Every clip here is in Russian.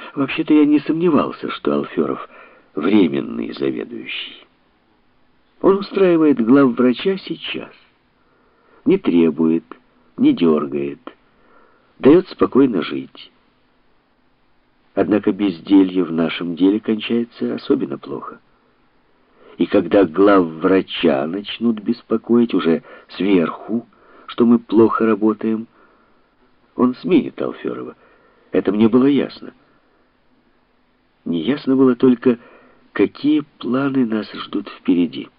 Вообще-то я не сомневался, что Алферов временный заведующий. Он устраивает главврача сейчас. Не требует, не дергает, дает спокойно жить. Однако безделье в нашем деле кончается особенно плохо. И когда главврача начнут беспокоить уже сверху, что мы плохо работаем, он сменит Алферова. Это мне было ясно. Неясно было только, какие планы нас ждут впереди.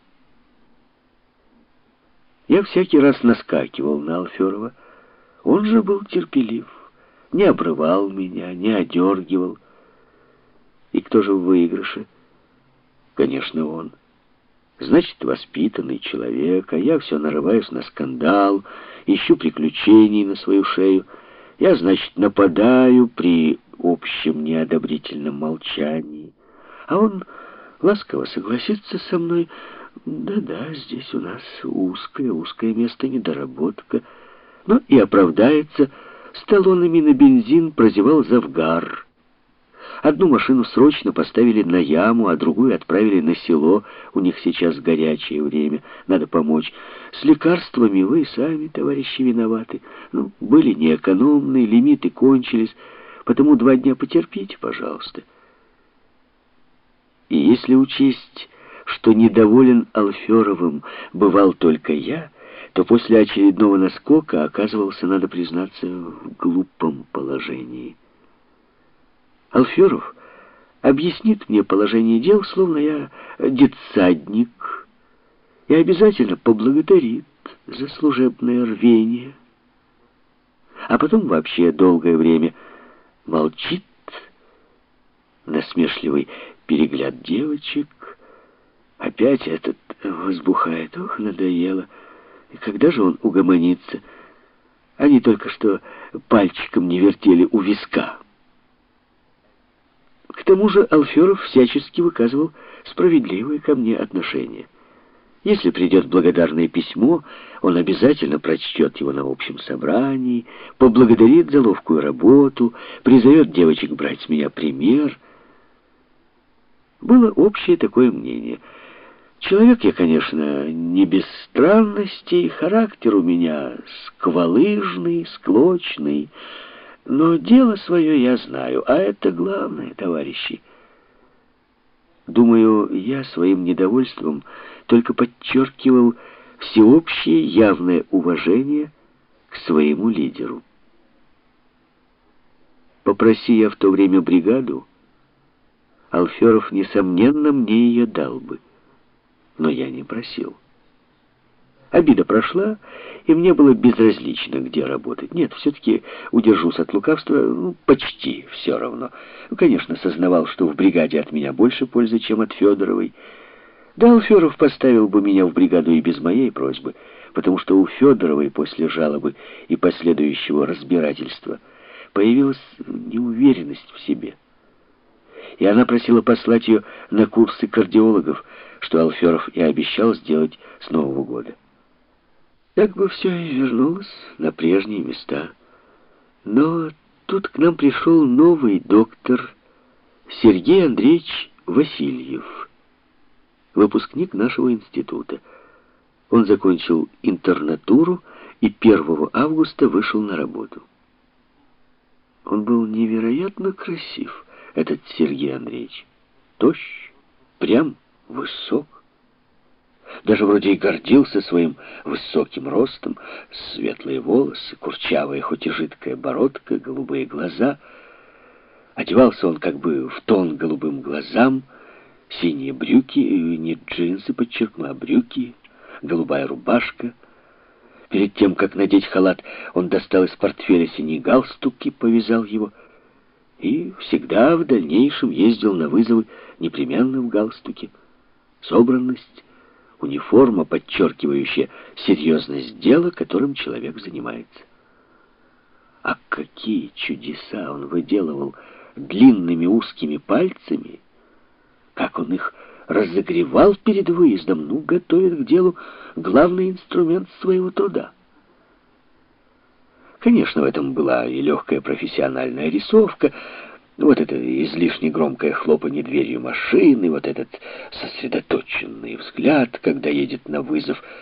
Я всякий раз наскакивал на Алферова. Он же был терпелив, не обрывал меня, не одергивал. И кто же в выигрыше? Конечно, он. Значит, воспитанный человек, а я все нарываюсь на скандал, ищу приключений на свою шею. Я, значит, нападаю при общем неодобрительном молчании. А он ласково согласится со мной. Да-да, здесь у нас узкое место, недоработка. Но и оправдается. С талонами на бензин прозевал завгар. Одну машину срочно поставили на яму, а другую отправили на село. У них сейчас горячее время, надо помочь. С лекарствами вы сами, товарищи, виноваты. Были неэкономные, лимиты кончились, потому 2 дня потерпите, пожалуйста. И если учесть, что недоволен Алферовым бывал только я, то после очередного наскока оказывался, надо признаться, в глупом положении. Алферов объяснит мне положение дел, словно я детсадник, и обязательно поблагодарит за служебное рвение. А потом вообще долгое время молчит, насмешливый перегляд девочек, опять этот возбухает. Ох, надоело. И когда же он угомонится? Они только что пальчиком не вертели у виска. К тому же Алферов всячески выказывал справедливые ко мне отношения. Если придет благодарное письмо, он обязательно прочтет его на общем собрании, поблагодарит за ловкую работу, призовет девочек брать с меня пример. Было общее такое мнение. Человек я, конечно, не без странностей, характер у меня сквалыжный, склочный, но дело свое я знаю, а это главное, товарищи. Думаю, я своим недовольством только подчеркивал всеобщее явное уважение к своему лидеру. Попроси я в то время бригаду, Алферов, несомненно, мне ее дал бы. Но я не просил. Обида прошла, и мне было безразлично, где работать. Нет, все-таки удержусь от лукавства, почти все равно. Конечно, сознавал, что в бригаде от меня больше пользы, чем от Федоровой. Да, Алферов поставил бы меня в бригаду и без моей просьбы, потому что у Федоровой после жалобы и последующего разбирательства появилась неуверенность в себе. И она просила послать ее на курсы кардиологов, что Алферов и обещал сделать с Нового года. Так бы все и вернулось на прежние места. Но тут к нам пришел новый доктор Сергей Андреевич Васильев, выпускник нашего института. Он закончил интернатуру и 1 августа вышел на работу. Он был невероятно красив, этот Сергей Андреевич. Тощ, прям, высок. Даже вроде и гордился своим высоким ростом, светлые волосы, курчавая, хоть и жидкая бородка, голубые глаза. Одевался он как бы в тон голубым глазам, синие брюки, не джинсы, подчеркну, а брюки, голубая рубашка. Перед тем, как надеть халат, он достал из портфеля синий галстук и повязал его. И всегда в дальнейшем ездил на вызовы непременно в галстуке. Собранность, униформа, подчеркивающая серьезность дела, которым человек занимается. А какие чудеса он выделывал длинными узкими пальцами, как он их разогревал перед выездом, готовит к делу главный инструмент своего труда. Конечно, в этом была и легкая профессиональная рисовка, Вот это излишне громкое хлопанье дверью машины, вот этот сосредоточенный взгляд, когда едет на вызов